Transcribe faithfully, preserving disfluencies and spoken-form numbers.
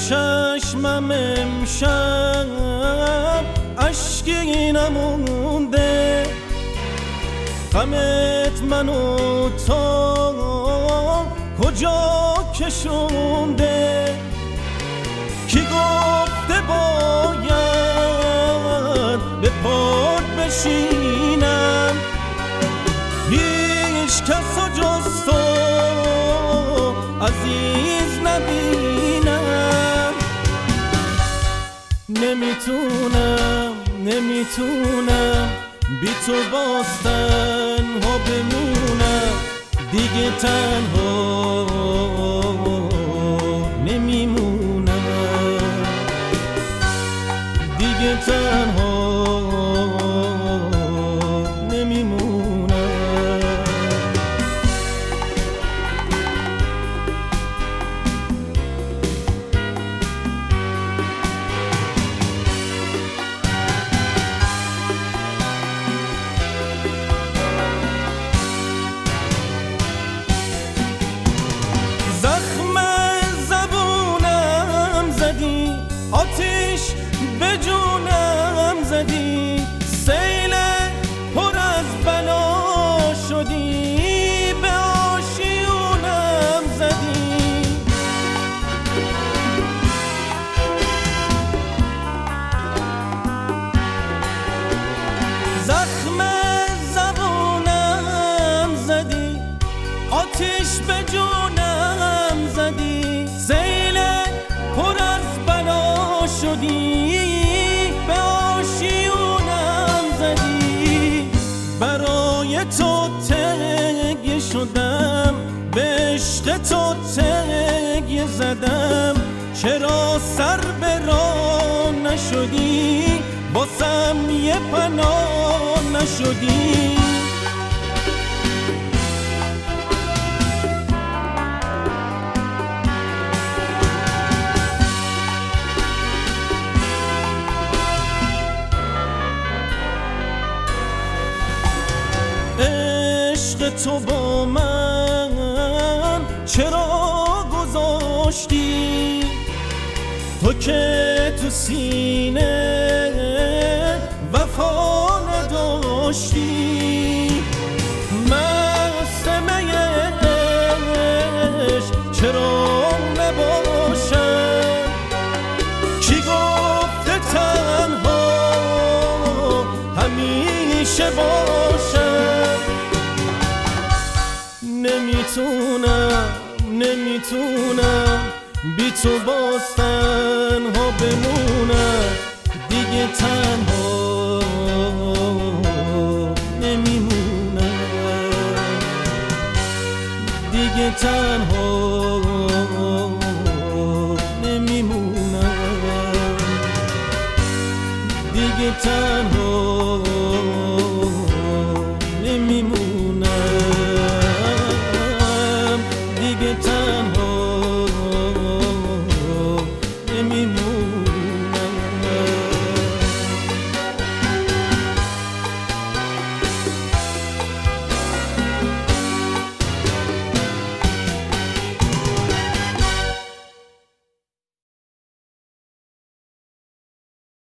چشمم امشب اشکی نمونده، غمت منو تو کجا کشونده؟ کی گفته باید به پات بشینم؟ هیچ کس و جز تو عزیز نبینم. نمیتونم نمیتونم بی تو باستن ها بمونم، دیگه تنها نمیمونم، دیگه تنها نمیمونم. آتیش به جونم زدی، سیل پر از بلا شدی، به آشیونم زدی. زخم زبونم زدی، آتیش به جونم زدی، سیل پر از شدی، به آشیونم زدی. برای تو تکیه شدم، به عشق تو تکیه زدم، چرا سر به راه نشدی؟ باسم یه پناه نشدی؟ عشق تو با من چرا گذاشتی؟ تو که تو سینه وفا نداشتی. مست می عشق چرا نباشم؟ کی گفته تنها همیشه باشم؟ نمیتونم نمیتونم بی تو باستن ها بمونم، دیگه تنها نمیمونم، دیگه تنها نمیمونم، دیگه تنها